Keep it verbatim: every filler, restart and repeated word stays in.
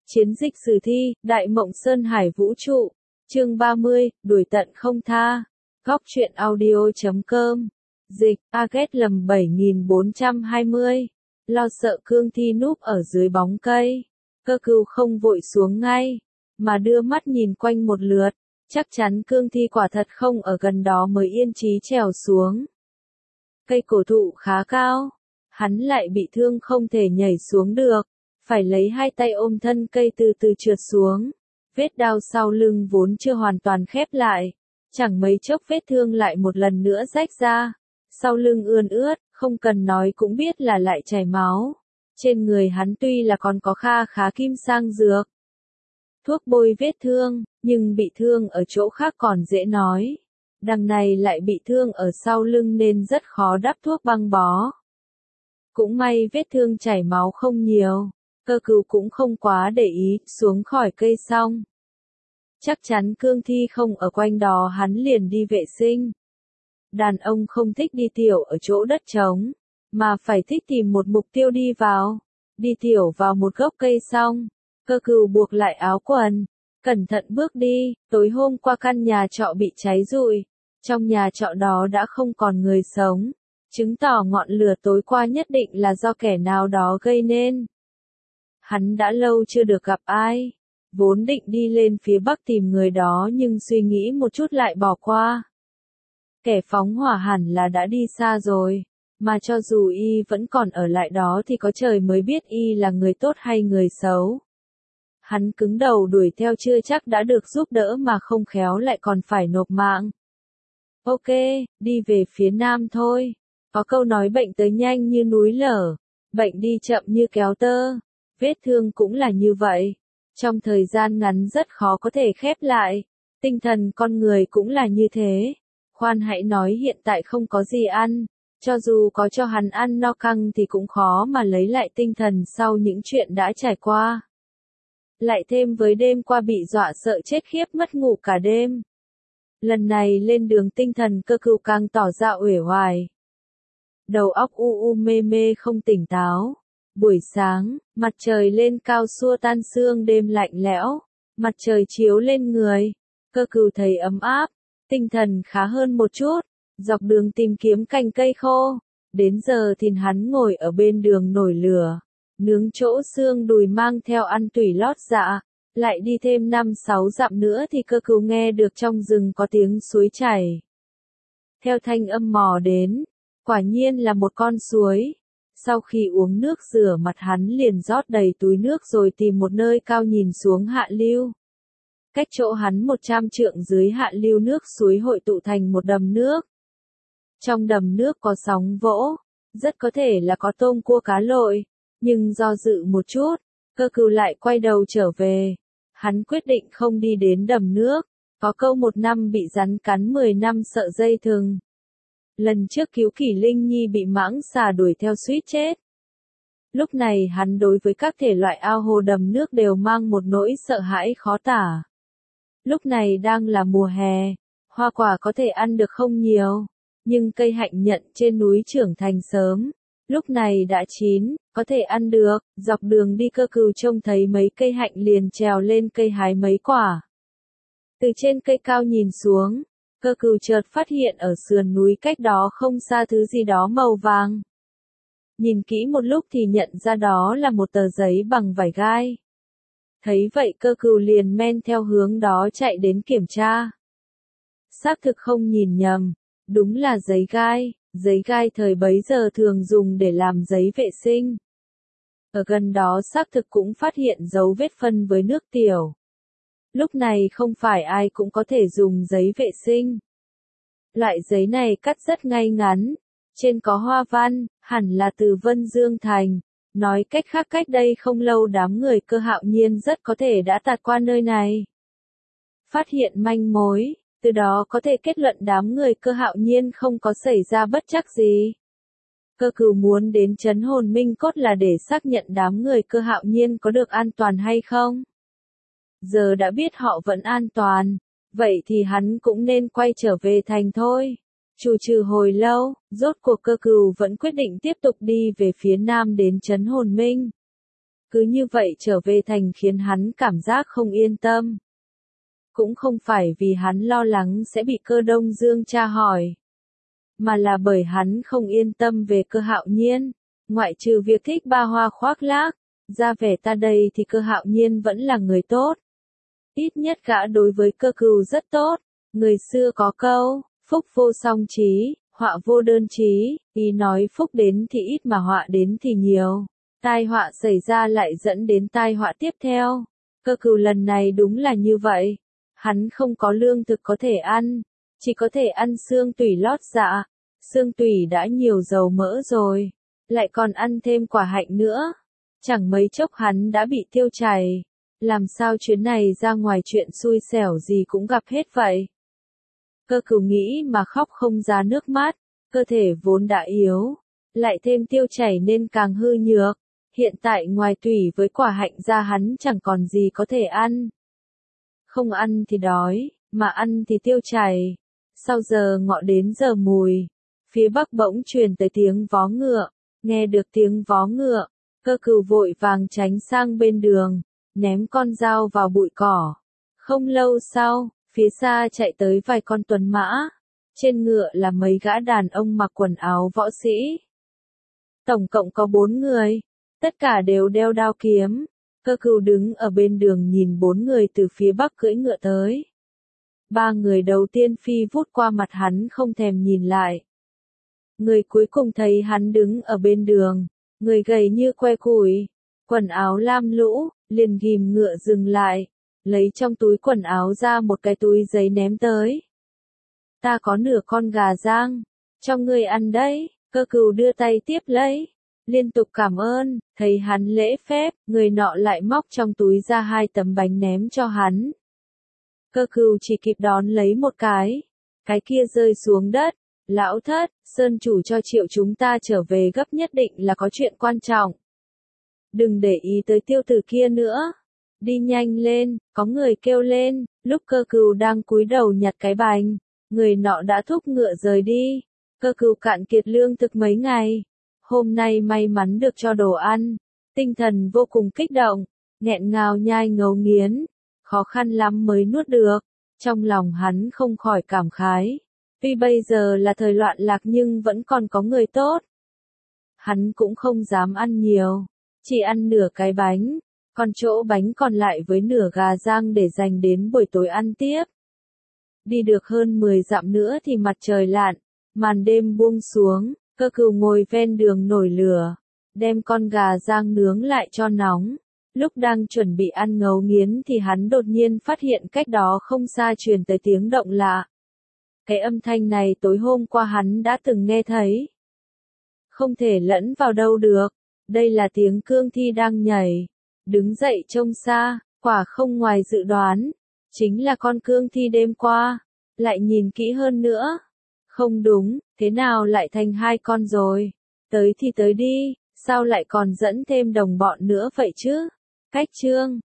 Chiến dịch sử thi, Đại Mộng Sơn Hải Vũ Trụ. Chương ba mươi, đuổi tận không tha. Góc truyện audio chấm com. Dịch, Aget lầm bảy nghìn bốn trăm hai mươi. Lo sợ cương thi núp ở dưới bóng cây. Cơ cừu không vội xuống ngay, mà đưa mắt nhìn quanh một lượt. Chắc chắn cương thi quả thật không ở gần đó mới yên chí trèo xuống. Cây cổ thụ khá cao, hắn lại bị thương không thể nhảy xuống được, phải lấy hai tay ôm thân cây từ từ trượt xuống. Vết đao sau lưng vốn chưa hoàn toàn khép lại, chẳng mấy chốc vết thương lại một lần nữa rách ra. Sau lưng ươn ướt, không cần nói cũng biết là lại chảy máu. Trên người hắn tuy là còn có kha khá kim sang dược, thuốc bôi vết thương, nhưng bị thương ở chỗ khác còn dễ nói. Đằng này lại bị thương ở sau lưng nên rất khó đắp thuốc băng bó. Cũng may vết thương chảy máu không nhiều, Cơ cừu cũng không quá để ý, xuống khỏi cây xong. Chắc chắn cương thi không ở quanh đó hắn liền đi vệ sinh. Đàn ông không thích đi tiểu ở chỗ đất trống, mà phải thích tìm một mục tiêu đi vào. Đi tiểu vào một gốc cây xong, Cơ cừu buộc lại áo quần, cẩn thận bước đi. Tối hôm qua căn nhà trọ bị cháy rụi, trong nhà trọ đó đã không còn người sống, chứng tỏ ngọn lửa tối qua nhất định là do kẻ nào đó gây nên. Hắn đã lâu chưa được gặp ai, vốn định đi lên phía bắc tìm người đó nhưng suy nghĩ một chút lại bỏ qua. Kẻ phóng hỏa hẳn là đã đi xa rồi, mà cho dù y vẫn còn ở lại đó thì có trời mới biết y là người tốt hay người xấu. Hắn cứng đầu đuổi theo chưa chắc đã được giúp đỡ mà không khéo lại còn phải nộp mạng. Ok, đi về phía nam thôi. Có câu nói bệnh tới nhanh như núi lở, bệnh đi chậm như kéo tơ. Vết thương cũng là như vậy. Trong thời gian ngắn rất khó có thể khép lại. Tinh thần con người cũng là như thế. Khoan hãy nói hiện tại không có gì ăn. Cho dù có cho hắn ăn no căng thì cũng khó mà lấy lại tinh thần sau những chuyện đã trải qua. Lại thêm với đêm qua bị dọa sợ chết khiếp mất ngủ cả đêm. Lần này lên đường tinh thần Cơ cừu càng tỏ ra uể oải. Đầu óc u u mê mê không tỉnh táo. Buổi sáng, mặt trời lên cao xua tan sương đêm lạnh lẽo. Mặt trời chiếu lên người. Cơ cừu thấy ấm áp, tinh thần khá hơn một chút. Dọc đường tìm kiếm cành cây khô. Đến giờ thì hắn ngồi ở bên đường nổi lửa, nướng chỗ xương đùi mang theo ăn tủy lót dạ. Lại đi thêm năm sáu dặm nữa thì Cơ cừu nghe được trong rừng có tiếng suối chảy. Theo thanh âm mò đến, quả nhiên là một con suối. Sau khi uống nước rửa mặt hắn liền rót đầy túi nước rồi tìm một nơi cao nhìn xuống hạ lưu. Cách chỗ hắn một trăm trượng dưới hạ lưu nước suối hội tụ thành một đầm nước. Trong đầm nước có sóng vỗ, rất có thể là có tôm cua cá lội, nhưng do dự một chút, Cơ cừu lại quay đầu trở về. Hắn quyết định không đi đến đầm nước, có câu một năm bị rắn cắn mười năm sợ dây thừng. Lần trước cứu Kỷ Linh Nhi bị mãng xà đuổi theo suýt chết. Lúc này hắn đối với các thể loại ao hồ đầm nước đều mang một nỗi sợ hãi khó tả. Lúc này đang là mùa hè, hoa quả có thể ăn được không nhiều, nhưng cây hạnh nhận trên núi trưởng thành sớm, lúc này đã chín, có thể ăn được. Dọc đường đi Cơ cừu trông thấy mấy cây hạnh liền trèo lên cây hái mấy quả. Từ trên cây cao nhìn xuống, Cơ cừu chợt phát hiện ở sườn núi cách đó không xa thứ gì đó màu vàng. Nhìn kỹ một lúc thì nhận ra đó là một tờ giấy bằng vải gai. Thấy vậy Cơ cừu liền men theo hướng đó chạy đến kiểm tra. Xác thực không nhìn nhầm, đúng là giấy gai, giấy gai thời bấy giờ thường dùng để làm giấy vệ sinh. Ở gần đó xác thực cũng phát hiện dấu vết phân với nước tiểu. Lúc này không phải ai cũng có thể dùng giấy vệ sinh. Loại giấy này cắt rất ngay ngắn, trên có hoa văn, hẳn là từ Vân Dương thành. Nói cách khác cách đây không lâu đám người Cơ Hạo Nhiên rất có thể đã tạt qua nơi này. Phát hiện manh mối, từ đó có thể kết luận đám người Cơ Hạo Nhiên không có xảy ra bất trắc gì. Cơ cừu muốn đến trấn hồn minh cốt là để xác nhận đám người Cơ Hạo Nhiên có được an toàn hay không. Giờ đã biết họ vẫn an toàn, vậy thì hắn cũng nên quay trở về thành thôi. Chù trừ hồi lâu, rốt cuộc Cơ cừu vẫn quyết định tiếp tục đi về phía nam đến trấn hồn minh. Cứ như vậy trở về thành khiến hắn cảm giác không yên tâm. Cũng không phải vì hắn lo lắng sẽ bị Cơ Đông Dương tra hỏi, mà là bởi hắn không yên tâm về Cơ Hạo Nhiên. Ngoại trừ việc thích ba hoa khoác lác, ra vẻ ta đây thì Cơ Hạo Nhiên vẫn là người tốt. Ít nhất gã đối với Cơ Cừu rất tốt. Người xưa có câu, phúc vô song trí, họa vô đơn trí, ý nói phúc đến thì ít mà họa đến thì nhiều. Tai họa xảy ra lại dẫn đến tai họa tiếp theo. Cơ Cừu lần này đúng là như vậy. Hắn không có lương thực có thể ăn, chỉ có thể ăn xương tủy lót dạ. Xương tủy đã nhiều dầu mỡ rồi, lại còn ăn thêm quả hạnh nữa. Chẳng mấy chốc hắn đã bị tiêu chảy. Làm sao chuyến này ra ngoài chuyện xui xẻo gì cũng gặp hết vậy? Cơ Cừu nghĩ mà khóc không ra nước mắt, cơ thể vốn đã yếu, lại thêm tiêu chảy nên càng hư nhược. Hiện tại ngoài tủy với quả hạnh ra hắn chẳng còn gì có thể ăn. Không ăn thì đói, mà ăn thì tiêu chảy. Sau giờ ngọ đến giờ mùi, phía bắc bỗng truyền tới tiếng vó ngựa. Nghe được tiếng vó ngựa, Cơ Cừu vội vàng tránh sang bên đường, ném con dao vào bụi cỏ. Không lâu sau, phía xa chạy tới vài con tuấn mã. Trên ngựa là mấy gã đàn ông mặc quần áo võ sĩ. Tổng cộng có bốn người, tất cả đều đeo đao kiếm. Cơ Cừu đứng ở bên đường nhìn bốn người từ phía bắc cưỡi ngựa tới. Ba người đầu tiên phi vút qua mặt hắn không thèm nhìn lại. Người cuối cùng thấy hắn đứng ở bên đường, người gầy như que củi, quần áo lam lũ, liền ghim ngựa dừng lại, lấy trong túi quần áo ra một cái túi giấy ném tới. Ta có nửa con gà rang, cho ngươi ăn đấy. Cơ Cừu đưa tay tiếp lấy, liên tục cảm ơn. Thấy hắn lễ phép, người nọ lại móc trong túi ra hai tấm bánh ném cho hắn. Cơ Cừu chỉ kịp đón lấy một cái, cái kia rơi xuống đất. Lão thất, Sơn chủ cho triệu chúng ta trở về gấp, nhất định là có chuyện quan trọng. Đừng để ý tới tiêu tử kia nữa. Đi nhanh lên, có người kêu lên. Lúc Cơ Cừu đang cúi đầu nhặt cái bánh, người nọ đã thúc ngựa rời đi. Cơ Cừu cạn kiệt lương thực mấy ngày, hôm nay may mắn được cho đồ ăn, tinh thần vô cùng kích động, nghẹn ngào nhai ngấu nghiến, khó khăn lắm mới nuốt được. Trong lòng hắn không khỏi cảm khái, tuy bây giờ là thời loạn lạc nhưng vẫn còn có người tốt. Hắn cũng không dám ăn nhiều, chỉ ăn nửa cái bánh, còn chỗ bánh còn lại với nửa gà rang để dành đến buổi tối ăn tiếp. Đi được hơn mười dặm nữa thì mặt trời lặn, màn đêm buông xuống. Cơ Cừu ngồi ven đường nổi lửa, đem con gà rang nướng lại cho nóng. Lúc đang chuẩn bị ăn ngấu nghiến thì hắn đột nhiên phát hiện cách đó không xa truyền tới tiếng động lạ. Cái âm thanh này tối hôm qua hắn đã từng nghe thấy. Không thể lẫn vào đâu được, đây là tiếng cương thi đang nhảy. Đứng dậy trông xa, quả không ngoài dự đoán, chính là con cương thi đêm qua. Lại nhìn kỹ hơn nữa, không đúng, thế nào lại thành hai con rồi? Tới thì tới đi, sao lại còn dẫn thêm đồng bọn nữa vậy chứ? Cách chương